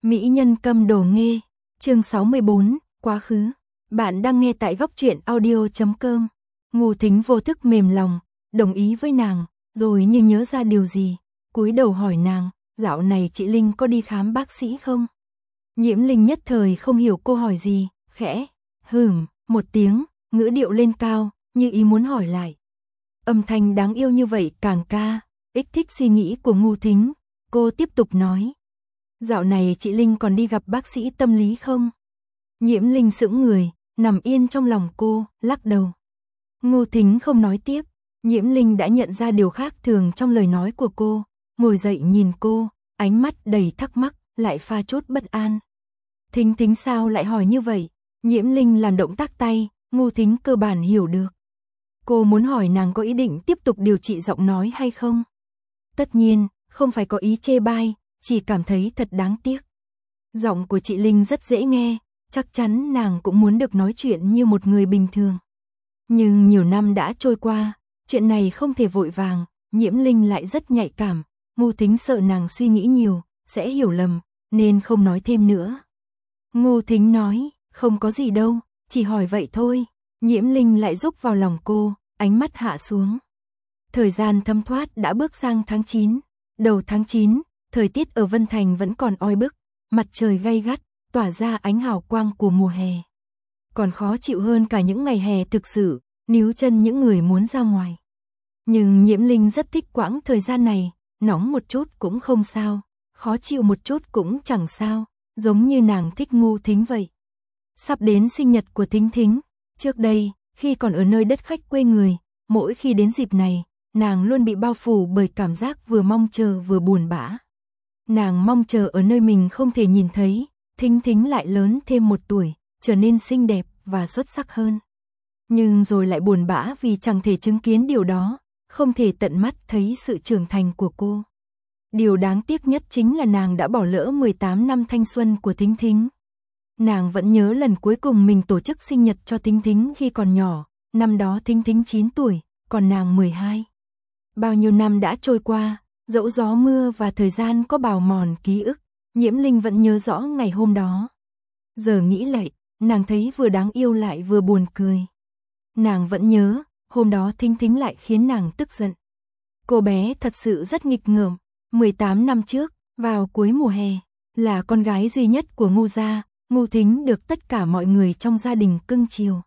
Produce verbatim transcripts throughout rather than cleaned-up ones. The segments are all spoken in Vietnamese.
Mỹ nhân câm đồ nghê, chương sáu mươi bốn, quá khứ. Bạn đang nghe tại góc truyện audio chấm com. Ngô Thính vô thức mềm lòng, đồng ý với nàng, rồi như nhớ ra điều gì, cúi đầu hỏi nàng, dạo này chị Linh có đi khám bác sĩ không? Nhiễm Linh nhất thời không hiểu cô hỏi gì, khẽ, hừm, một tiếng, ngữ điệu lên cao, như ý muốn hỏi lại. Âm thanh đáng yêu như vậy càng ca, ích thích suy nghĩ của Ngô Thính, cô tiếp tục nói. Dạo này chị Linh còn đi gặp bác sĩ tâm lý không? Nhiễm Linh sững người, nằm yên trong lòng cô, lắc đầu. Ngô Thính không nói tiếp, Nhiễm Linh đã nhận ra điều khác thường trong lời nói của cô, ngồi dậy nhìn cô, ánh mắt đầy thắc mắc, lại pha chút bất an. Thính Thính sao lại hỏi như vậy? Nhiễm Linh làm động tác tay, Ngô Thính cơ bản hiểu được. Cô muốn hỏi nàng có ý định tiếp tục điều trị giọng nói hay không? Tất nhiên, không phải có ý chê bai, chỉ cảm thấy thật đáng tiếc. Giọng của chị Linh rất dễ nghe, chắc chắn nàng cũng muốn được nói chuyện như một người bình thường. Nhưng nhiều năm đã trôi qua, chuyện này không thể vội vàng, Nhiễm Linh lại rất nhạy cảm, Ngô Thính sợ nàng suy nghĩ nhiều, sẽ hiểu lầm, nên không nói thêm nữa. Ngô Thính nói, không có gì đâu, chỉ hỏi vậy thôi. Nhiễm Linh lại rúc vào lòng cô, ánh mắt hạ xuống. Thời gian thấm thoát đã bước sang tháng chín, đầu tháng chín, thời tiết ở Vân Thành vẫn còn oi bức, mặt trời gay gắt, tỏa ra ánh hào quang của mùa hè. Còn khó chịu hơn cả những ngày hè thực sự, níu chân những người muốn ra ngoài. Nhưng Nhiễm Linh rất thích quãng thời gian này, nóng một chút cũng không sao, khó chịu một chút cũng chẳng sao, giống như nàng thích Ngô Thính vậy. Sắp đến sinh nhật của Thính Thính, trước đây, khi còn ở nơi đất khách quê người, mỗi khi đến dịp này, nàng luôn bị bao phủ bởi cảm giác vừa mong chờ vừa buồn bã. Nàng mong chờ ở nơi mình không thể nhìn thấy, Thính Thính lại lớn thêm một tuổi, trở nên xinh đẹp và xuất sắc hơn. Nhưng rồi lại buồn bã vì chẳng thể chứng kiến điều đó, không thể tận mắt thấy sự trưởng thành của cô. Điều đáng tiếc nhất chính là nàng đã bỏ lỡ mười tám năm thanh xuân của Thính Thính. Nàng vẫn nhớ lần cuối cùng mình tổ chức sinh nhật cho Thính Thính khi còn nhỏ, năm đó Thính Thính chín tuổi, còn nàng mười hai. Bao nhiêu năm đã trôi qua, dẫu gió mưa và thời gian có bào mòn ký ức, Nhiễm Linh vẫn nhớ rõ ngày hôm đó. Giờ nghĩ lại, nàng thấy vừa đáng yêu lại vừa buồn cười. Nàng vẫn nhớ, hôm đó Thính Thính lại khiến nàng tức giận. Cô bé thật sự rất nghịch ngợm, mười tám năm trước, vào cuối mùa hè, là con gái duy nhất của Ngô gia, Ngô Thính được tất cả mọi người trong gia đình cưng chiều.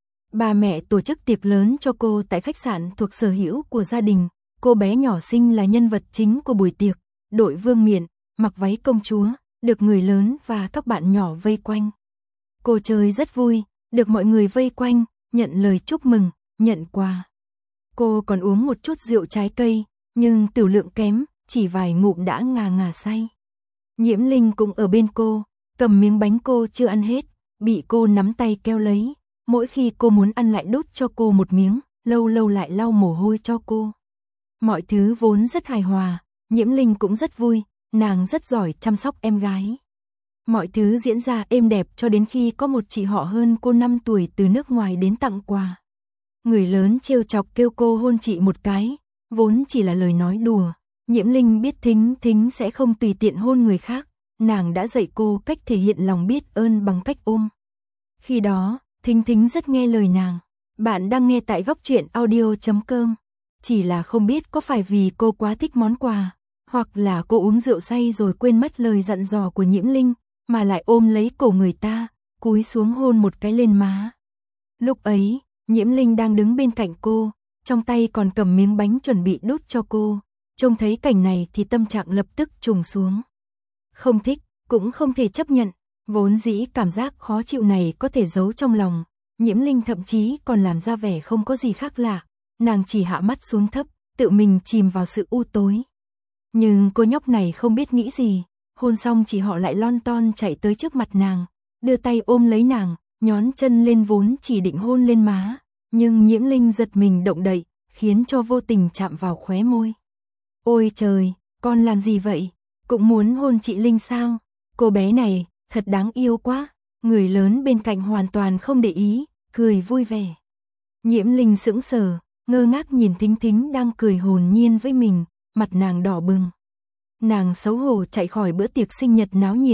Ba mẹ tổ chức tiệc lớn cho cô tại khách sạn thuộc sở hữu của gia đình. Cô bé nhỏ xinh là nhân vật chính của buổi tiệc, đội vương miện, mặc váy công chúa, được người lớn và các bạn nhỏ vây quanh. Cô chơi rất vui, được mọi người vây quanh, nhận lời chúc mừng, nhận quà. Cô còn uống một chút rượu trái cây, nhưng tửu lượng kém, chỉ vài ngụm đã ngà ngà say. Nhiễm Linh cũng ở bên cô, cầm miếng bánh cô chưa ăn hết, bị cô nắm tay kéo lấy, mỗi khi cô muốn ăn lại đút cho cô một miếng, lâu lâu lại lau mồ hôi cho cô. Mọi thứ vốn rất hài hòa, Nhiễm Linh cũng rất vui, nàng rất giỏi chăm sóc em gái. Mọi thứ diễn ra êm đẹp cho đến khi có một chị họ hơn cô năm tuổi từ nước ngoài đến tặng quà. Người lớn trêu chọc kêu cô hôn chị một cái, vốn chỉ là lời nói đùa. Nhiễm Linh biết Thính Thính sẽ không tùy tiện hôn người khác, nàng đã dạy cô cách thể hiện lòng biết ơn bằng cách ôm. Khi đó, Thính Thính rất nghe lời nàng. Bạn đang nghe tại góc truyện audio chấm com. Chỉ là không biết có phải vì cô quá thích món quà, hoặc là cô uống rượu say rồi quên mất lời dặn dò của Nhiễm Linh, mà lại ôm lấy cổ người ta, cúi xuống hôn một cái lên má. Lúc ấy, Nhiễm Linh đang đứng bên cạnh cô, trong tay còn cầm miếng bánh chuẩn bị đút cho cô. Trông thấy cảnh này thì tâm trạng lập tức trùng xuống. Không thích, cũng không thể chấp nhận, vốn dĩ cảm giác khó chịu này có thể giấu trong lòng. Nhiễm Linh thậm chí còn làm ra vẻ không có gì khác lạ, nàng chỉ hạ mắt xuống thấp, tự mình chìm vào sự u tối. Nhưng cô nhóc này không biết nghĩ gì, hôn xong chị họ lại lon ton chạy tới trước mặt nàng, đưa tay ôm lấy nàng, nhón chân lên vốn chỉ định hôn lên má, nhưng Nhiễm Linh giật mình động đậy, khiến cho vô tình chạm vào khóe môi. Ôi trời, con làm gì vậy? Cũng muốn hôn chị Linh sao? Cô bé này, thật đáng yêu quá. Người lớn bên cạnh hoàn toàn không để ý, cười vui vẻ. Nhiễm Linh sững sờ, ngơ ngác nhìn Thính Thính đang cười hồn nhiên với mình, mặt nàng đỏ bừng. Nàng xấu hổ chạy khỏi bữa tiệc sinh nhật náo nhiệt,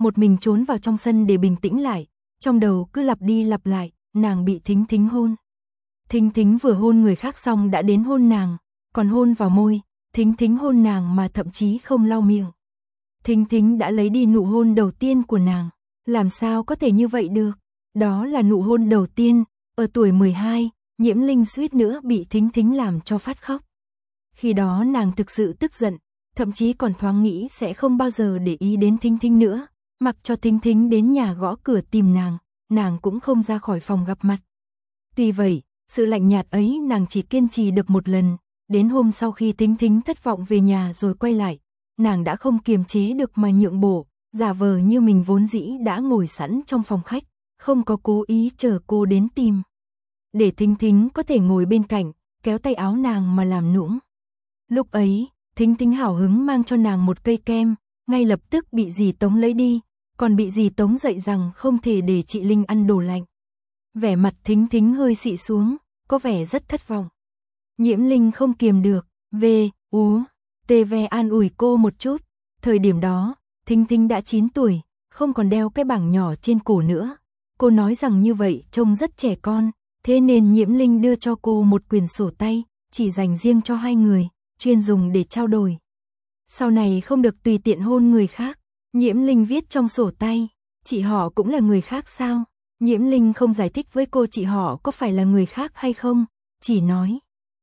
một mình trốn vào trong sân để bình tĩnh lại, trong đầu cứ lặp đi lặp lại, nàng bị Thính Thính hôn. Thính Thính vừa hôn người khác xong đã đến hôn nàng, còn hôn vào môi, Thính Thính hôn nàng mà thậm chí không lau miệng. Thính Thính đã lấy đi nụ hôn đầu tiên của nàng, làm sao có thể như vậy được, đó là nụ hôn đầu tiên, ở tuổi mười hai, Nhiễm Linh suýt nữa bị Thính Thính làm cho phát khóc. Khi đó nàng thực sự tức giận, thậm chí còn thoáng nghĩ sẽ không bao giờ để ý đến Thính Thính nữa, mặc cho Thính Thính đến nhà gõ cửa tìm nàng, nàng cũng không ra khỏi phòng gặp mặt. Tuy vậy, sự lạnh nhạt ấy nàng chỉ kiên trì được một lần, đến hôm sau khi Thính Thính thất vọng về nhà rồi quay lại, nàng đã không kiềm chế được mà nhượng bộ, giả vờ như mình vốn dĩ đã ngồi sẵn trong phòng khách, không có cố ý chờ cô đến tìm. Để Thính Thính có thể ngồi bên cạnh, kéo tay áo nàng mà làm nũng. Lúc ấy, Thính Thính hào hứng mang cho nàng một cây kem, ngay lập tức bị dì Tống lấy đi, còn bị dì Tống dạy rằng không thể để chị Linh ăn đồ lạnh. Vẻ mặt Thính Thính hơi xị xuống, có vẻ rất thất vọng. Nhiễm Linh không kiềm được, về, ú, tê ve an ủi cô một chút. Thời điểm đó, Thính Thính đã chín tuổi, không còn đeo cái bảng nhỏ trên cổ nữa. Cô nói rằng như vậy trông rất trẻ con, thế nên Nhiễm Linh đưa cho cô một quyển sổ tay, chỉ dành riêng cho hai người, chuyên dùng để trao đổi. Sau này không được tùy tiện hôn người khác, Nhiễm Linh viết trong sổ tay, chị họ cũng là người khác sao? Nhiễm Linh không giải thích với cô chị họ có phải là người khác hay không, chỉ nói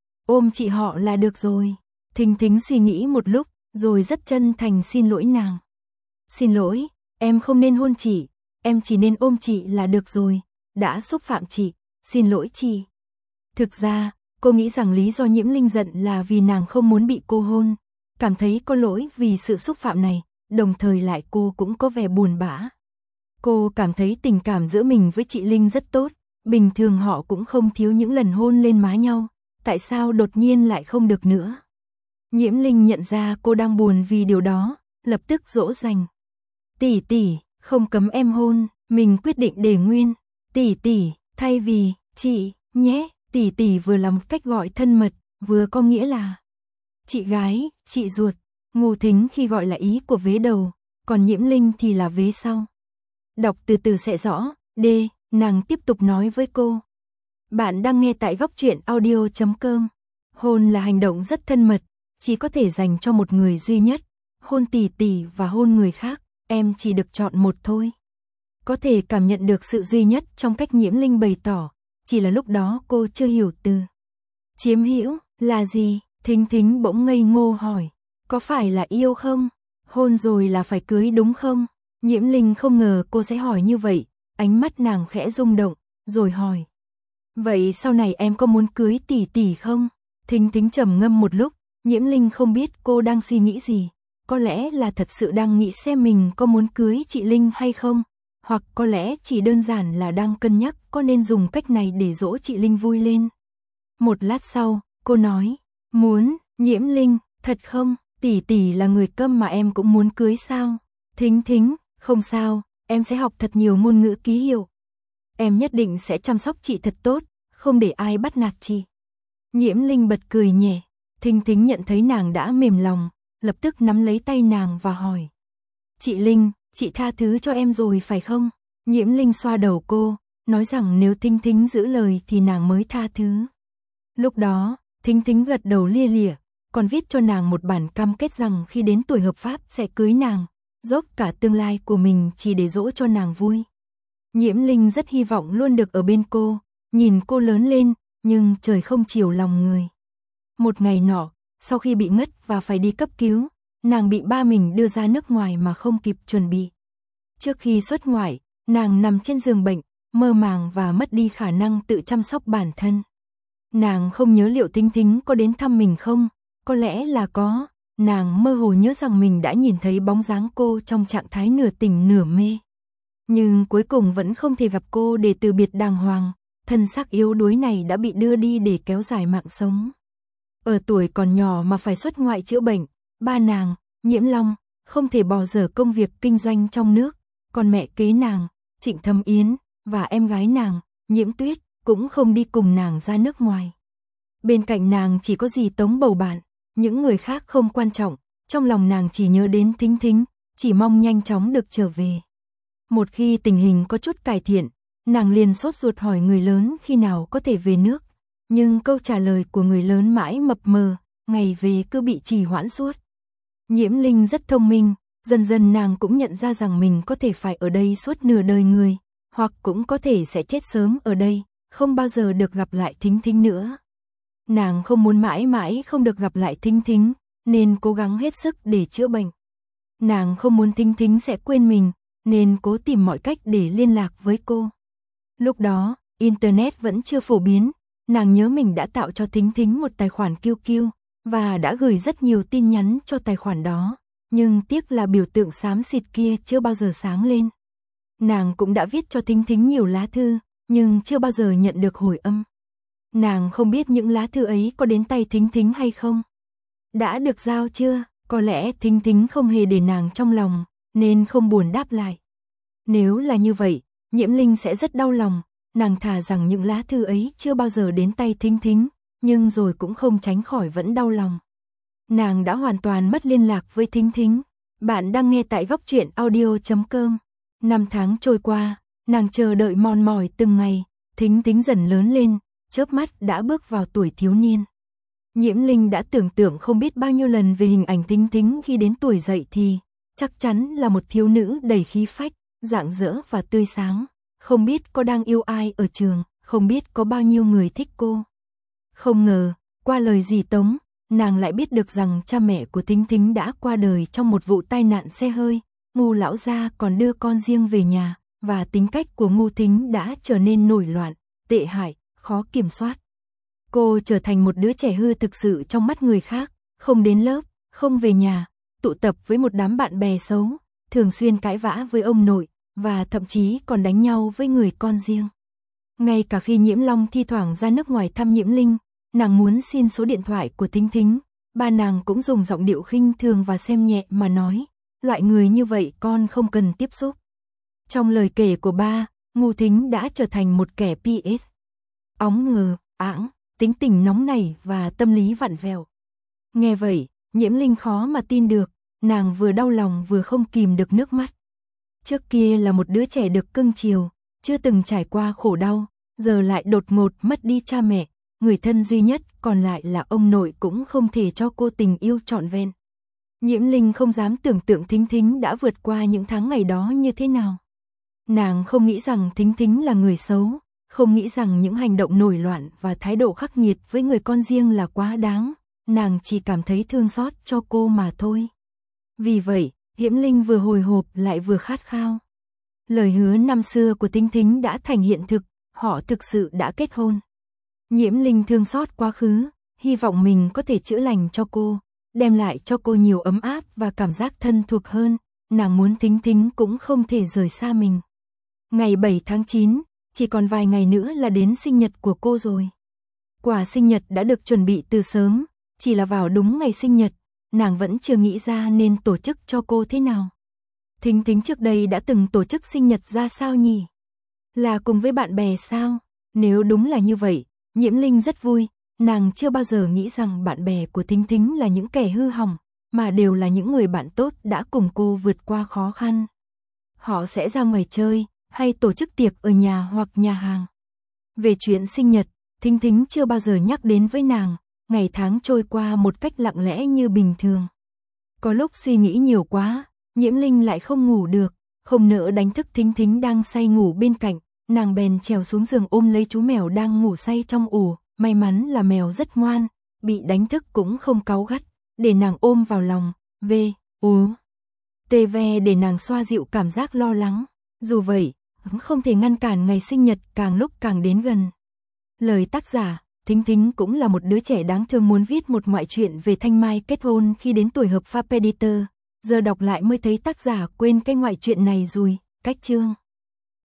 ôm chị họ là được rồi. Thính Thính suy nghĩ một lúc, rồi rất chân thành xin lỗi nàng. Xin lỗi, em không nên hôn chị, em chỉ nên ôm chị là được rồi, đã xúc phạm chị, xin lỗi chị. Thực ra, cô nghĩ rằng lý do Nhiễm Linh giận là vì nàng không muốn bị cô hôn, cảm thấy có lỗi vì sự xúc phạm này, đồng thời lại cô cũng có vẻ buồn bã. Cô cảm thấy tình cảm giữa mình với chị Linh rất tốt, bình thường họ cũng không thiếu những lần hôn lên má nhau, tại sao đột nhiên lại không được nữa? Nhiễm Linh nhận ra cô đang buồn vì điều đó, lập tức dỗ dành. Tỷ tỷ, không cấm em hôn, mình quyết định để nguyên. Tỷ tỷ, thay vì chị nhé, tỷ tỷ vừa là một cách gọi thân mật, vừa có nghĩa là chị gái, chị ruột. Ngô Thính khi gọi là ý của vế đầu, còn Nhiễm Linh thì là vế sau. Đọc từ từ sẽ rõ. D. Nàng tiếp tục nói với cô. Bạn đang nghe tại góc truyện audio chấm com. Hôn là hành động rất thân mật, chỉ có thể dành cho một người duy nhất. Hôn tỷ tỷ và hôn người khác, em chỉ được chọn một thôi. Có thể cảm nhận được sự duy nhất trong cách Nhiễm Linh bày tỏ, chỉ là lúc đó cô chưa hiểu từ chiếm hữu là gì. Thính Thính bỗng ngây ngô hỏi, có phải là yêu không? Hôn rồi là phải cưới đúng không? Nhiễm Linh không ngờ cô sẽ hỏi như vậy, ánh mắt nàng khẽ rung động, rồi hỏi. Vậy sau này em có muốn cưới tỷ tỷ không? Thính Thính trầm ngâm một lúc, Nhiễm Linh không biết cô đang suy nghĩ gì, có lẽ là thật sự đang nghĩ xem mình có muốn cưới chị Linh hay không, hoặc có lẽ chỉ đơn giản là đang cân nhắc có nên dùng cách này để dỗ chị Linh vui lên. Một lát sau, cô nói, muốn. Nhiễm Linh, thật không? Tỷ tỷ là người câm mà em cũng muốn cưới sao? Thính Thính, không sao, em sẽ học thật nhiều ngôn ngữ ký hiệu. Em nhất định sẽ chăm sóc chị thật tốt, không để ai bắt nạt chị. Nhiễm Linh bật cười nhẹ, Thính Thính nhận thấy nàng đã mềm lòng, lập tức nắm lấy tay nàng và hỏi. Chị Linh, chị tha thứ cho em rồi phải không? Nhiễm Linh xoa đầu cô, nói rằng nếu Thính Thính giữ lời thì nàng mới tha thứ. Lúc đó, Thính Thính gật đầu lia lịa, còn viết cho nàng một bản cam kết rằng khi đến tuổi hợp pháp sẽ cưới nàng, dốc cả tương lai của mình chỉ để dỗ cho nàng vui. Nhiễm Linh rất hy vọng luôn được ở bên cô, nhìn cô lớn lên, nhưng trời không chiều lòng người. Một ngày nọ, sau khi bị ngất và phải đi cấp cứu, nàng bị ba mình đưa ra nước ngoài mà không kịp chuẩn bị. Trước khi xuất ngoại, nàng nằm trên giường bệnh, mơ màng và mất đi khả năng tự chăm sóc bản thân. Nàng không nhớ liệu Thính Thính có đến thăm mình không, có lẽ là có, nàng mơ hồ nhớ rằng mình đã nhìn thấy bóng dáng cô trong trạng thái nửa tỉnh nửa mê. Nhưng cuối cùng vẫn không thể gặp cô để từ biệt đàng hoàng, thân xác yếu đuối này đã bị đưa đi để kéo dài mạng sống. Ở tuổi còn nhỏ mà phải xuất ngoại chữa bệnh, ba nàng, Nhiễm Long, không thể bỏ dở công việc kinh doanh trong nước, còn mẹ kế nàng, Trịnh Thâm Yến, và em gái nàng, Nhiễm Tuyết, cũng không đi cùng nàng ra nước ngoài. Bên cạnh nàng chỉ có dì Tống bầu bạn, những người khác không quan trọng, trong lòng nàng chỉ nhớ đến Thính Thính, chỉ mong nhanh chóng được trở về. Một khi tình hình có chút cải thiện, nàng liền sốt ruột hỏi người lớn khi nào có thể về nước. Nhưng câu trả lời của người lớn mãi mập mờ, ngày về cứ bị trì hoãn suốt. Nhiễm Linh rất thông minh, dần dần nàng cũng nhận ra rằng mình có thể phải ở đây suốt nửa đời người, hoặc cũng có thể sẽ chết sớm ở đây, không bao giờ được gặp lại Thính Thính nữa. Nàng không muốn mãi mãi không được gặp lại Thính Thính, nên cố gắng hết sức để chữa bệnh. Nàng không muốn Thính Thính sẽ quên mình, nên cố tìm mọi cách để liên lạc với cô. Lúc đó, Internet vẫn chưa phổ biến, nàng nhớ mình đã tạo cho Thính Thính một tài khoản Q Q, và đã gửi rất nhiều tin nhắn cho tài khoản đó, nhưng tiếc là biểu tượng xám xịt kia chưa bao giờ sáng lên. Nàng cũng đã viết cho Thính Thính nhiều lá thư, nhưng chưa bao giờ nhận được hồi âm. Nàng không biết những lá thư ấy có đến tay Thính Thính hay không. Đã được giao chưa? Có lẽ Thính Thính không hề để nàng trong lòng, nên không buồn đáp lại. Nếu là như vậy, Nhiễm Linh sẽ rất đau lòng, nàng thà rằng những lá thư ấy chưa bao giờ đến tay Thính Thính, nhưng rồi cũng không tránh khỏi vẫn đau lòng. Nàng đã hoàn toàn mất liên lạc với Thính Thính. Bạn đang nghe tại góc truyện audio chấm com. Năm tháng trôi qua, nàng chờ đợi mòn mỏi từng ngày, Thính Thính dần lớn lên, chớp mắt đã bước vào tuổi thiếu niên. Nhiễm Linh đã tưởng tượng không biết bao nhiêu lần về hình ảnh Thính Thính khi đến tuổi dậy thì, chắc chắn là một thiếu nữ đầy khí phách, rạng rỡ và tươi sáng, không biết có đang yêu ai ở trường, không biết có bao nhiêu người thích cô. Không ngờ, qua lời dì Tống, nàng lại biết được rằng cha mẹ của Thính Thính đã qua đời trong một vụ tai nạn xe hơi, Ngu lão gia còn đưa con riêng về nhà, và tính cách của Ngu Thính đã trở nên nổi loạn, tệ hại, khó kiểm soát. Cô trở thành một đứa trẻ hư thực sự trong mắt người khác, không đến lớp, không về nhà, tụ tập với một đám bạn bè xấu, thường xuyên cãi vã với ông nội, và thậm chí còn đánh nhau với người con riêng. Ngay cả khi Nhiễm Long thi thoảng ra nước ngoài thăm Nhiễm Linh, nàng muốn xin số điện thoại của Thính Thính, ba nàng cũng dùng giọng điệu khinh thường và xem nhẹ mà nói, loại người như vậy con không cần tiếp xúc. Trong lời kể của ba, Ngu Thính đã trở thành một kẻ pê ét. Óng ngờ, ãng, tính tình nóng nảy và tâm lý vặn vẹo. Nghe vậy, Nhiễm Linh khó mà tin được, nàng vừa đau lòng vừa không kìm được nước mắt. Trước kia là một đứa trẻ được cưng chiều, chưa từng trải qua khổ đau, giờ lại đột ngột mất đi cha mẹ, người thân duy nhất còn lại là ông nội cũng không thể cho cô tình yêu trọn vẹn. Nhiễm Linh không dám tưởng tượng Thính Thính đã vượt qua những tháng ngày đó như thế nào. Nàng không nghĩ rằng Thính Thính là người xấu, không nghĩ rằng những hành động nổi loạn và thái độ khắc nghiệt với người con riêng là quá đáng, nàng chỉ cảm thấy thương xót cho cô mà thôi. Vì vậy, Nhiễm Linh vừa hồi hộp lại vừa khát khao. Lời hứa năm xưa của Thính Thính đã thành hiện thực, họ thực sự đã kết hôn. Nhiễm Linh thương xót quá khứ, hy vọng mình có thể chữa lành cho cô, đem lại cho cô nhiều ấm áp và cảm giác thân thuộc hơn, nàng muốn Thính Thính cũng không thể rời xa mình. Ngày bảy tháng chín, chỉ còn vài ngày nữa là đến sinh nhật của cô rồi. Quà sinh nhật đã được chuẩn bị từ sớm, chỉ là vào đúng ngày sinh nhật, nàng vẫn chưa nghĩ ra nên tổ chức cho cô thế nào. Thính Thính trước đây đã từng tổ chức sinh nhật ra sao nhỉ? Là cùng với bạn bè sao? Nếu đúng là như vậy, Nhiễm Linh rất vui, nàng chưa bao giờ nghĩ rằng bạn bè của Thính Thính là những kẻ hư hỏng, mà đều là những người bạn tốt đã cùng cô vượt qua khó khăn. Họ sẽ ra ngoài chơi, hay tổ chức tiệc ở nhà hoặc nhà hàng. Về chuyện sinh nhật, Thính Thính chưa bao giờ nhắc đến với nàng, ngày tháng trôi qua một cách lặng lẽ như bình thường. Có lúc suy nghĩ nhiều quá, Nhiễm Linh lại không ngủ được, không nỡ đánh thức Thính Thính đang say ngủ bên cạnh, nàng bèn trèo xuống giường ôm lấy chú mèo đang ngủ say trong ổ, may mắn là mèo rất ngoan, bị đánh thức cũng không cáu gắt, để nàng ôm vào lòng, về, ú, tê ve để nàng xoa dịu cảm giác lo lắng. Dù vậy, không thể ngăn cản ngày sinh nhật càng lúc càng đến gần. Lời tác giả, Thính Thính cũng là một đứa trẻ đáng thương muốn viết một ngoại truyện về Thanh Mai kết hôn khi đến tuổi hợp pháp editor, giờ đọc lại mới thấy tác giả quên cái ngoại truyện này rồi, cách chương.